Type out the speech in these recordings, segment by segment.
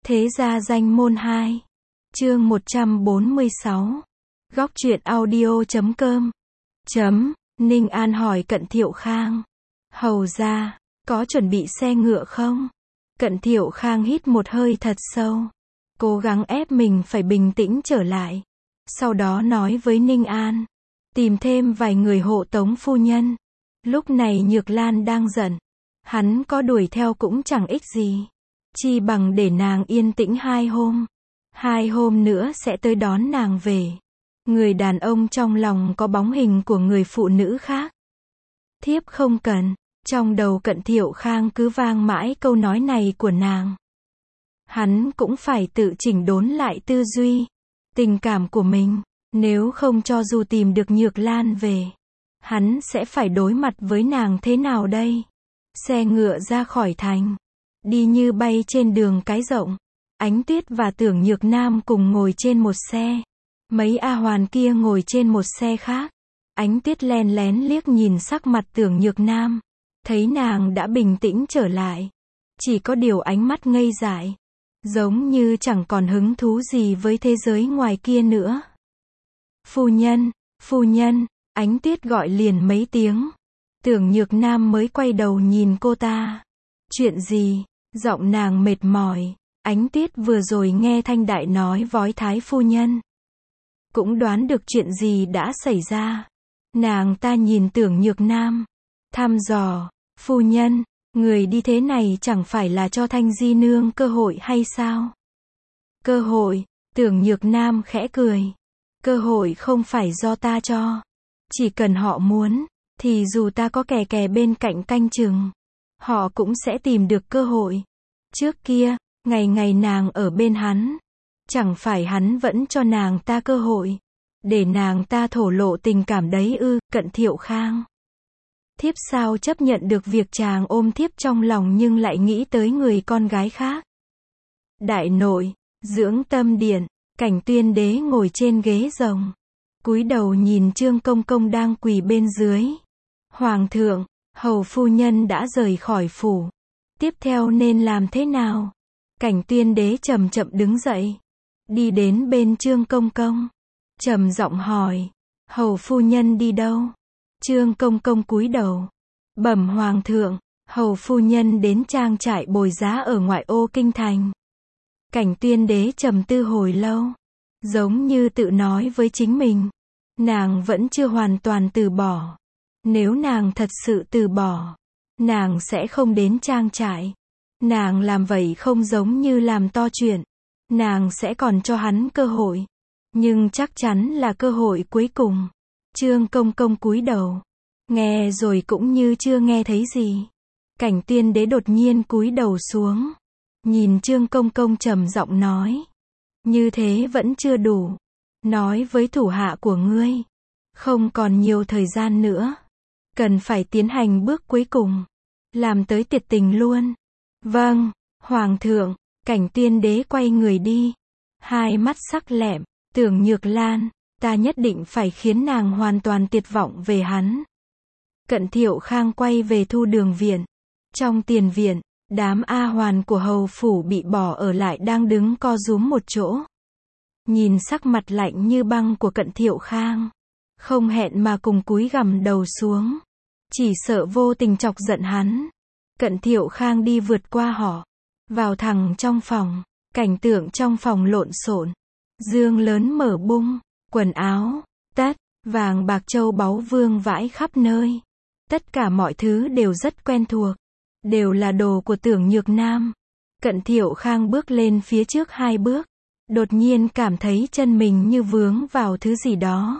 Thế gia danh môn 2. Chương 146. Góc truyện audio.com. Ninh An hỏi Cận Thiệu Khang. Hầu gia, có chuẩn bị xe ngựa không? Cận Thiệu Khang hít một hơi thật sâu. Cố gắng ép mình phải bình tĩnh trở lại. Sau đó nói với Ninh An. Tìm thêm vài người hộ tống phu nhân. Lúc này Nhược Lan đang giận. Hắn có đuổi theo cũng chẳng ích gì. Chi bằng để nàng yên tĩnh 2 hôm. 2 hôm nữa sẽ tới đón nàng về. Người đàn ông trong lòng có bóng hình của người phụ nữ khác. Thiếp không cần. Trong đầu Cận Thiệu Khang cứ vang mãi câu nói này của nàng. Hắn cũng phải tự chỉnh đốn lại tư duy, tình cảm của mình. Nếu không cho dù tìm được Nhược Lan về, hắn sẽ phải đối mặt với nàng thế nào đây? Xe ngựa ra khỏi thành, đi như bay trên đường cái rộng. Ánh Tuyết và Tưởng Nhược Nam cùng ngồi trên một xe. Mấy A Hoàn kia ngồi trên một xe khác. Ánh Tuyết len lén liếc nhìn sắc mặt Tưởng Nhược Nam. Thấy nàng đã bình tĩnh trở lại. Chỉ có điều ánh mắt ngây dại. Giống như chẳng còn hứng thú gì với thế giới ngoài kia nữa. Phu nhân, Ánh Tuyết gọi liền mấy tiếng. Tưởng Nhược Nam mới quay đầu nhìn cô ta. Chuyện gì? Giọng nàng mệt mỏi. Ánh Tuyết vừa rồi nghe Thanh Đại nói vói thái phu nhân. Cũng đoán được chuyện gì đã xảy ra. Nàng ta nhìn Tưởng Nhược Nam. Thăm dò. Phu nhân, người đi thế này chẳng phải là cho Thanh Di Nương cơ hội hay sao? Cơ hội? Tưởng Nhược Nam khẽ cười. Cơ hội không phải do ta cho. Chỉ cần họ muốn, thì dù ta có kè bên cạnh canh chừng, họ cũng sẽ tìm được cơ hội. Trước kia, ngày nàng ở bên hắn, chẳng phải hắn vẫn cho nàng ta cơ hội, để nàng ta thổ lộ tình cảm đấy ư? Cận Thiệu Khang. Thiếp sao chấp nhận được việc chàng ôm thiếp trong lòng nhưng lại nghĩ tới người con gái khác? Đại nội, dưỡng tâm điện, Cảnh Tuyên Đế ngồi trên ghế rồng, cúi đầu nhìn Trương Công Công đang quỳ bên dưới. Hoàng thượng, hầu phu nhân đã rời khỏi phủ. Tiếp theo nên làm thế nào? Cảnh Tuyên Đế chậm chậm đứng dậy, đi đến bên Trương Công Công, trầm giọng hỏi, hầu phu nhân đi đâu? Trương Công Công cúi đầu, bẩm hoàng thượng, hầu phu nhân đến trang trại bồi giá ở ngoại ô kinh thành. Cảnh Tuyên Đế trầm tư hồi lâu, giống như tự nói với chính mình, nàng vẫn chưa hoàn toàn từ bỏ. Nếu nàng thật sự từ bỏ, nàng sẽ không đến trang trại. Nàng làm vậy không giống như làm to chuyện. Nàng sẽ còn cho hắn cơ hội, nhưng chắc chắn là cơ hội cuối cùng. Trương Công Công cúi đầu, nghe rồi cũng như chưa nghe thấy gì. Cảnh Tuyên Đế đột nhiên cúi đầu xuống, nhìn Trương Công Công trầm giọng nói, như thế vẫn chưa đủ. Nói với thủ hạ của ngươi, không còn nhiều thời gian nữa, cần phải tiến hành bước cuối cùng, làm tới tuyệt tình luôn. Vâng, hoàng thượng. Cảnh Tuyên Đế quay người đi, hai mắt sắc lẹm. Tưởng Nhược Lan, ta nhất định phải khiến nàng hoàn toàn tuyệt vọng về hắn. Cận Thiệu Khang quay về Thu Đường viện. Trong tiền viện, đám A Hoàn của hầu phủ bị bỏ ở lại đang đứng co rúm một chỗ. Nhìn sắc mặt lạnh như băng của Cận Thiệu Khang, không hẹn mà cùng cúi gằm đầu xuống, chỉ sợ vô tình chọc giận hắn. Cận Thiệu Khang đi vượt qua họ, vào thẳng trong phòng. Cảnh tượng trong phòng lộn xộn, giường lớn mở bung, quần áo, tất, vàng bạc châu báu vương vãi khắp nơi. Tất cả mọi thứ đều rất quen thuộc, đều là đồ của Tưởng Nhược Nam. Cận Thiệu Khang bước lên phía trước 2 bước, đột nhiên cảm thấy chân mình như vướng vào thứ gì đó.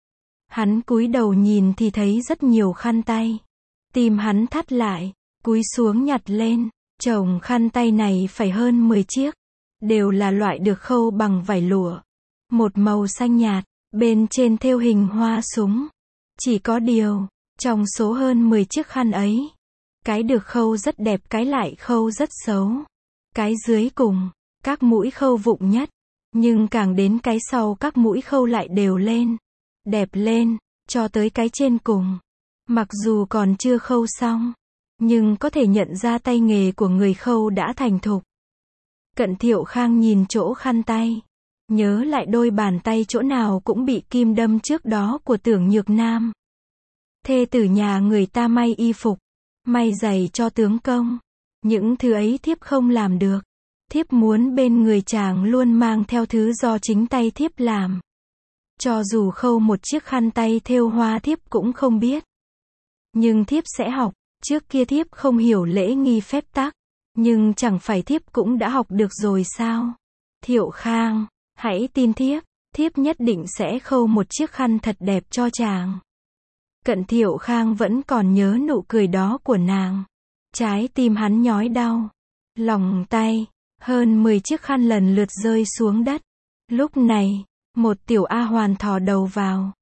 Hắn cúi đầu nhìn thì thấy rất nhiều khăn tay. Tim hắn thắt lại, cúi xuống nhặt lên. Chồng khăn tay này phải hơn 10 chiếc, đều là loại được khâu bằng vải lụa, một màu xanh nhạt, bên trên thêu hình hoa súng. Chỉ có điều, trong số hơn 10 chiếc khăn ấy, cái được khâu rất đẹp, cái lại khâu rất xấu. Cái dưới cùng, các mũi khâu vụng nhất, nhưng càng đến cái sau các mũi khâu lại đều lên, đẹp lên, cho tới cái trên cùng. Mặc dù còn chưa khâu xong, nhưng có thể nhận ra tay nghề của người khâu đã thành thục. Cận Thiệu Khang nhìn chỗ khăn tay. Nhớ lại đôi bàn tay chỗ nào cũng bị kim đâm trước đó của Tưởng Nhược Nam. Thê tử nhà người ta may y phục, may giày cho tướng công. Những thứ ấy thiếp không làm được. Thiếp muốn bên người chàng luôn mang theo thứ do chính tay thiếp làm. Cho dù khâu một chiếc khăn tay thêu hoa thiếp cũng không biết. Nhưng thiếp sẽ học. Trước kia thiếp không hiểu lễ nghi phép tắc. Nhưng chẳng phải thiếp cũng đã học được rồi sao? Thiệu Khang, hãy tin thiếp nhất định sẽ khâu một chiếc khăn thật đẹp cho chàng. Cận Thiệu Khang vẫn còn nhớ nụ cười đó của nàng. Trái tim hắn nhói đau. Lòng tay, hơn 10 chiếc khăn lần lượt rơi xuống đất. Lúc này, một tiểu A Hoàn thò đầu vào.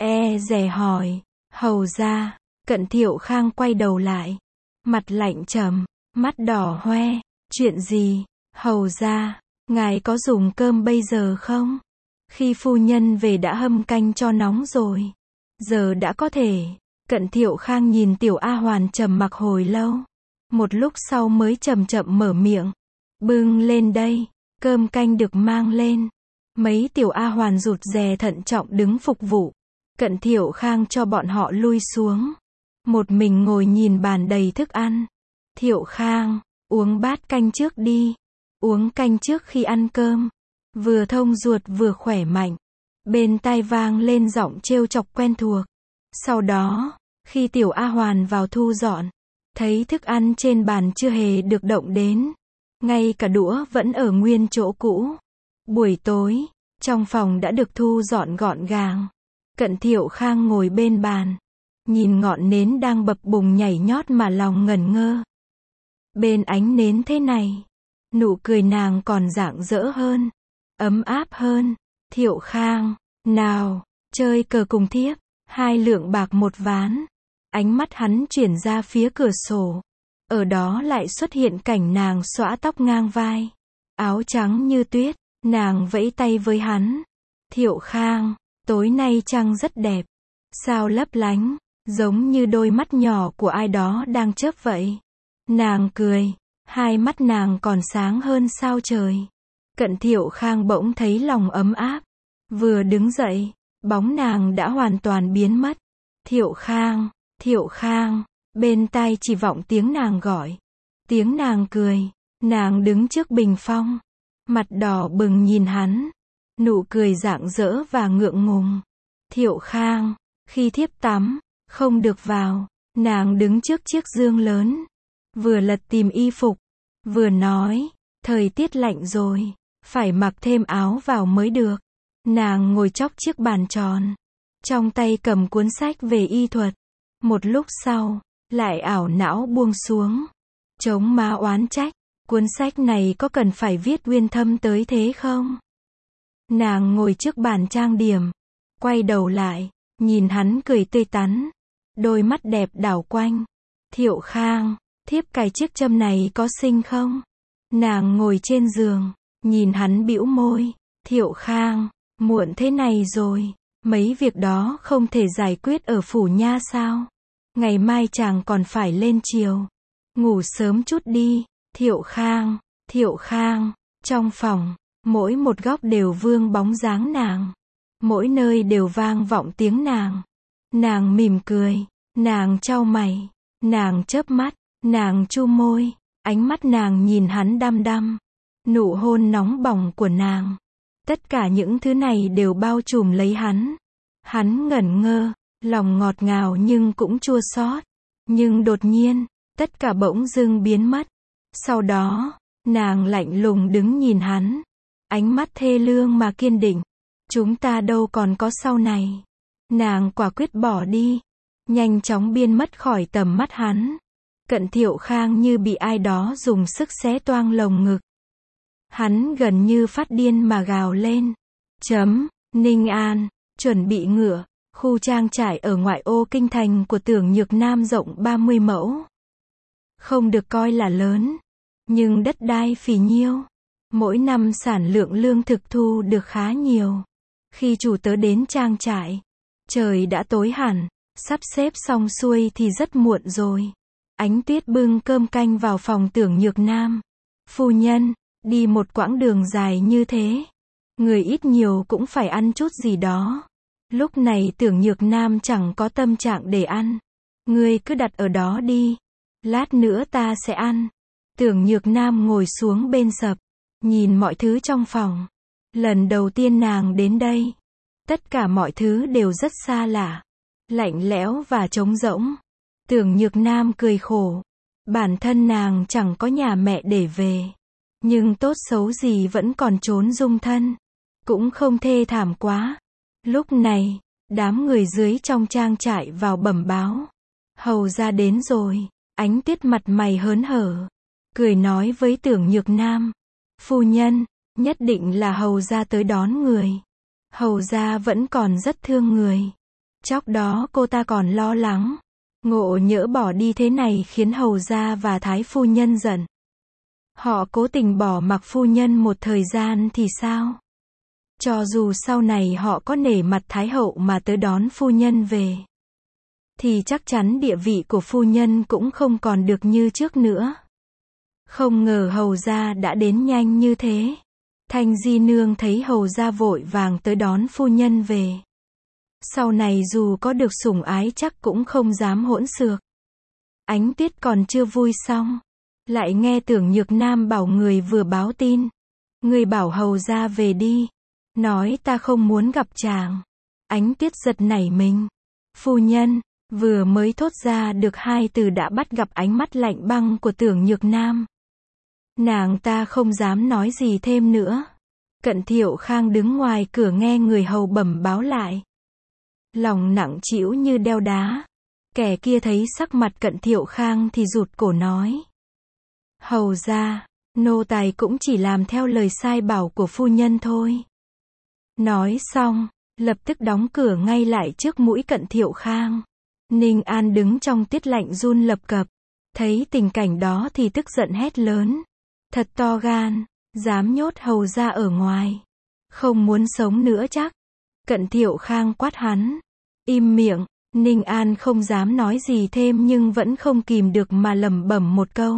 Dè hỏi, hầu ra. Cận Thiệu Khang quay đầu lại. Mặt lạnh trầm, mắt đỏ hoe. Chuyện gì, hầu ra, ngài có dùng cơm bây giờ không? Khi phu nhân về đã hâm canh cho nóng rồi. Giờ đã có thể. Cận Thiệu Khang nhìn tiểu A Hoàn trầm mặc hồi lâu. Một lúc sau mới chậm chậm mở miệng. Bưng lên đây. Cơm canh được mang lên. Mấy tiểu A Hoàn rụt rè thận trọng đứng phục vụ. Cận Thiệu Khang cho bọn họ lui xuống. Một mình ngồi nhìn bàn đầy thức ăn. Thiệu Khang, uống bát canh trước đi. Uống canh trước khi ăn cơm. Vừa thông ruột vừa khỏe mạnh. Bên tai vang lên giọng trêu chọc quen thuộc. Sau đó, khi tiểu A Hoàn vào thu dọn, thấy thức ăn trên bàn chưa hề được động đến. Ngay cả đũa vẫn ở nguyên chỗ cũ. Buổi tối, trong phòng đã được thu dọn gọn gàng. Cận Thiệu Khang ngồi bên bàn. Nhìn ngọn nến đang bập bùng nhảy nhót mà lòng ngẩn ngơ. Bên ánh nến thế này, nụ cười nàng còn rạng rỡ hơn, ấm áp hơn. Thiệu Khang, nào, chơi cờ cùng thiếp. 2 lượng bạc 1 ván. Ánh mắt hắn chuyển ra phía cửa sổ. Ở đó lại xuất hiện cảnh nàng xõa tóc ngang vai. Áo trắng như tuyết, nàng vẫy tay với hắn. Thiệu Khang, tối nay trăng rất đẹp. Sao lấp lánh, giống như đôi mắt nhỏ của ai đó đang chớp vậy. Nàng cười, 2 mắt nàng còn sáng hơn sao trời. Cận Thiệu Khang bỗng thấy lòng ấm áp. Vừa đứng dậy, bóng nàng đã hoàn toàn biến mất. Thiệu Khang, bên tai chỉ vọng tiếng nàng gọi. Tiếng nàng cười, nàng đứng trước bình phong. Mặt đỏ bừng nhìn hắn. Nụ cười rạng rỡ và ngượng ngùng. Thiệu Khang, khi thiếp tắm, không được vào. Nàng đứng trước chiếc giường lớn. Vừa lật tìm y phục, vừa nói, thời tiết lạnh rồi, phải mặc thêm áo vào mới được. Nàng ngồi chóc chiếc bàn tròn, trong tay cầm cuốn sách về y thuật. Một lúc sau, lại ảo não buông xuống. Chống má oán trách, cuốn sách này có cần phải viết uyên thâm tới thế không? Nàng ngồi trước bàn trang điểm, quay đầu lại, nhìn hắn cười tươi tắn. Đôi mắt đẹp đảo quanh. Thiệu Khang, thiếp cài chiếc châm này có xinh không? Nàng ngồi trên giường, nhìn hắn bĩu môi. Thiệu Khang, muộn thế này rồi, mấy việc đó không thể giải quyết ở phủ nha sao? Ngày mai chàng còn phải lên triều. Ngủ sớm chút đi. Thiệu Khang, trong phòng, mỗi một góc đều vương bóng dáng nàng. Mỗi nơi đều vang vọng tiếng nàng. Nàng mỉm cười, nàng chau mày, nàng chớp mắt, nàng chu môi, ánh mắt nàng nhìn hắn đăm đăm. Nụ hôn nóng bỏng của nàng. Tất cả những thứ này đều bao trùm lấy hắn. Hắn ngẩn ngơ, lòng ngọt ngào nhưng cũng chua xót. Nhưng đột nhiên, tất cả bỗng dưng biến mất. Sau đó, nàng lạnh lùng đứng nhìn hắn. Ánh mắt thê lương mà kiên định. Chúng ta đâu còn có sau này. Nàng quả quyết bỏ đi. Nhanh chóng biến mất khỏi tầm mắt hắn. Cận Thiệu Khang như bị ai đó dùng sức xé toang lồng ngực. Hắn gần như phát điên mà gào lên. Ninh An, chuẩn bị ngựa. Khu trang trại ở ngoại ô kinh thành của Tưởng Nhược Nam rộng 30 mẫu. Không được coi là lớn, nhưng đất đai phì nhiêu. Mỗi năm sản lượng lương thực thu được khá nhiều. Khi chủ tớ đến trang trại, trời đã tối hẳn, sắp xếp xong xuôi thì rất muộn rồi. Ánh Tuyết bưng cơm canh vào phòng Tưởng Nhược Nam. Phu nhân, Đi một quãng đường dài như thế, người ít nhiều cũng phải ăn chút gì đó. Lúc này Tưởng Nhược Nam chẳng có tâm trạng để ăn. Ngươi cứ đặt ở đó đi. Lát nữa ta sẽ ăn. Tưởng Nhược Nam ngồi xuống bên sập, nhìn mọi thứ trong phòng. Lần đầu tiên nàng đến đây, tất cả mọi thứ đều rất xa lạ, lạnh lẽo và trống rỗng. Tưởng Nhược Nam cười khổ. Bản thân nàng chẳng có nhà mẹ để về, nhưng tốt xấu gì vẫn còn trốn dung thân, cũng không thê thảm quá. Lúc này, đám người dưới trong trang trại vào bẩm báo. Hầu gia đến rồi. Ánh Tuyết mặt mày hớn hở, cười nói với Tưởng Nhược Nam. Phu nhân, nhất định là hầu gia tới đón người. Hầu gia vẫn còn rất thương người. Chốc đó cô ta còn lo lắng. Ngộ nhỡ bỏ đi thế này khiến hầu gia và thái phu nhân giận. Họ cố tình bỏ mặc phu nhân một thời gian thì sao? Cho dù sau này họ có nể mặt thái hậu mà tới đón phu nhân về, thì chắc chắn địa vị của phu nhân cũng không còn được như trước nữa. Không ngờ hầu gia đã đến nhanh như thế. Thanh Di Nương thấy hầu gia vội vàng tới đón phu nhân về, sau này dù có được sủng ái chắc cũng không dám hỗn xược. Ánh Tuyết còn chưa vui xong, lại nghe Tưởng Nhược Nam bảo người vừa báo tin. Người bảo hầu gia về đi, nói ta không muốn gặp chàng. Ánh Tuyết giật nảy mình. Phu nhân, vừa mới thốt ra được hai từ đã bắt gặp ánh mắt lạnh băng của Tưởng Nhược Nam. Nàng ta không dám nói gì thêm nữa. Cận Thiệu Khang đứng ngoài cửa nghe người hầu bẩm báo lại, lòng nặng trĩu như đeo đá. Kẻ kia thấy sắc mặt Cận Thiệu Khang thì rụt cổ nói. Hầu gia, nô tài cũng chỉ làm theo lời sai bảo của phu nhân thôi. Nói xong, lập tức đóng cửa ngay lại trước mũi Cận Thiệu Khang. Ninh An đứng trong tiết lạnh run lập cập, thấy tình cảnh đó thì tức giận hét lớn. Thật to gan, dám nhốt hầu gia ở ngoài. Không muốn sống nữa chắc. Cận Thiệu Khang quát hắn. Im miệng. Ninh An không dám nói gì thêm nhưng vẫn không kìm được mà lẩm bẩm một câu.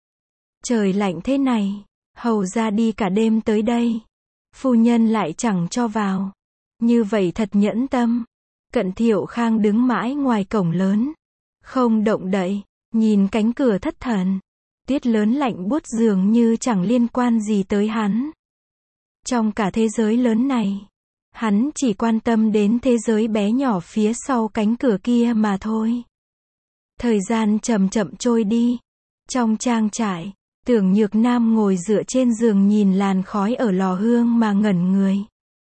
Trời lạnh thế này, hầu gia đi cả đêm tới đây, phu nhân lại chẳng cho vào. Như vậy thật nhẫn tâm. Cận Thiệu Khang đứng mãi ngoài cổng lớn, không động đậy, nhìn cánh cửa thất thần. Tiết lớn lạnh buốt dường như chẳng liên quan gì tới hắn. Trong cả thế giới lớn này, hắn chỉ quan tâm đến thế giới bé nhỏ phía sau cánh cửa kia mà thôi. Thời gian chậm chậm trôi đi. Trong trang trại, Tưởng Nhược Nam ngồi dựa trên giường nhìn làn khói ở lò hương mà ngẩn người.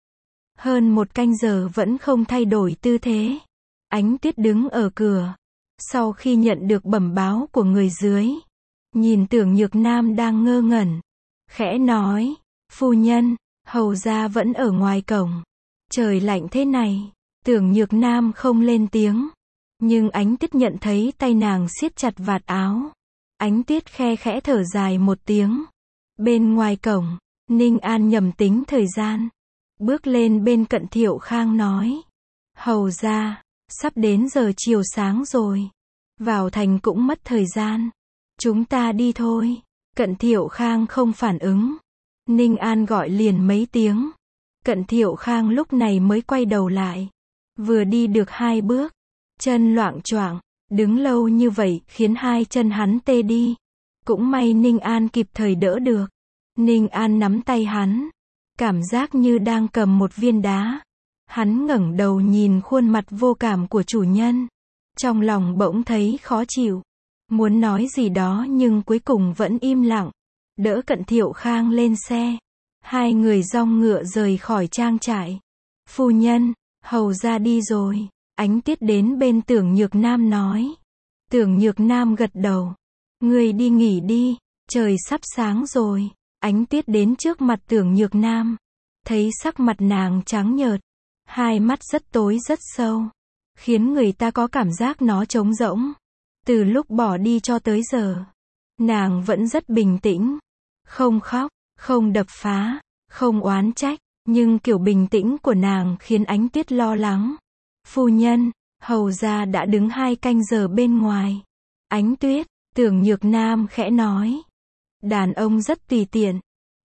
Hơn một canh giờ vẫn không thay đổi tư thế. Ánh Tuyết đứng ở cửa. Sau khi nhận được bẩm báo của người dưới, nhìn Tưởng Nhược Nam đang ngơ ngẩn, khẽ nói. Phu nhân, hầu gia vẫn ở ngoài cổng. Trời lạnh thế này. Tưởng Nhược Nam không lên tiếng. Nhưng Ánh Tuyết nhận thấy tay nàng siết chặt vạt áo. Ánh Tuyết khe khẽ thở dài một tiếng. Bên ngoài cổng, Ninh An nhầm tính thời gian, bước lên bên Cận Thiệu Khang nói. Hầu gia, sắp đến giờ chiều sáng rồi. Vào thành cũng mất thời gian. Chúng ta đi thôi. Cận Thiệu Khang không phản ứng. Ninh An gọi liền mấy tiếng. Cận Thiệu Khang lúc này mới quay đầu lại. Vừa đi được 2 bước, chân loạng choạng, đứng lâu như vậy khiến 2 chân hắn tê đi. Cũng may Ninh An kịp thời đỡ được. Ninh An nắm tay hắn, cảm giác như đang cầm một viên đá. Hắn ngẩng đầu nhìn khuôn mặt vô cảm của chủ nhân. Trong lòng bỗng thấy khó chịu. Muốn nói gì đó nhưng cuối cùng vẫn im lặng. Đỡ Cận Thiệu Khang lên xe. 2 người dong ngựa rời khỏi trang trại. Phu nhân, hầu gia đi rồi. Ánh Tuyết đến bên Tưởng Nhược Nam nói. Tưởng Nhược Nam gật đầu. Người đi nghỉ đi, trời sắp sáng rồi. Ánh Tuyết đến trước mặt Tưởng Nhược Nam. Thấy sắc mặt nàng trắng nhợt, 2 mắt rất tối rất sâu, khiến người ta có cảm giác nó trống rỗng. Từ lúc bỏ đi cho tới giờ, nàng vẫn rất bình tĩnh. Không khóc, không đập phá, không oán trách. Nhưng kiểu bình tĩnh của nàng khiến Ánh Tuyết lo lắng. Phu nhân, hầu gia đã đứng 2 canh giờ bên ngoài. Ánh Tuyết, Tưởng Nhược Nam khẽ nói. Đàn ông rất tùy tiện.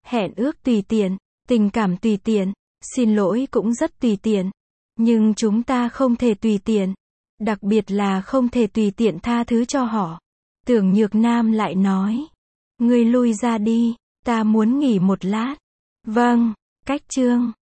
Hẹn ước tùy tiện, tình cảm tùy tiện, xin lỗi cũng rất tùy tiện. Nhưng chúng ta không thể tùy tiện. Đặc biệt là không thể tùy tiện tha thứ cho họ. Tưởng Nhược Nam lại nói. Ngươi lui ra đi, ta muốn nghỉ một lát. Vâng, cách chương.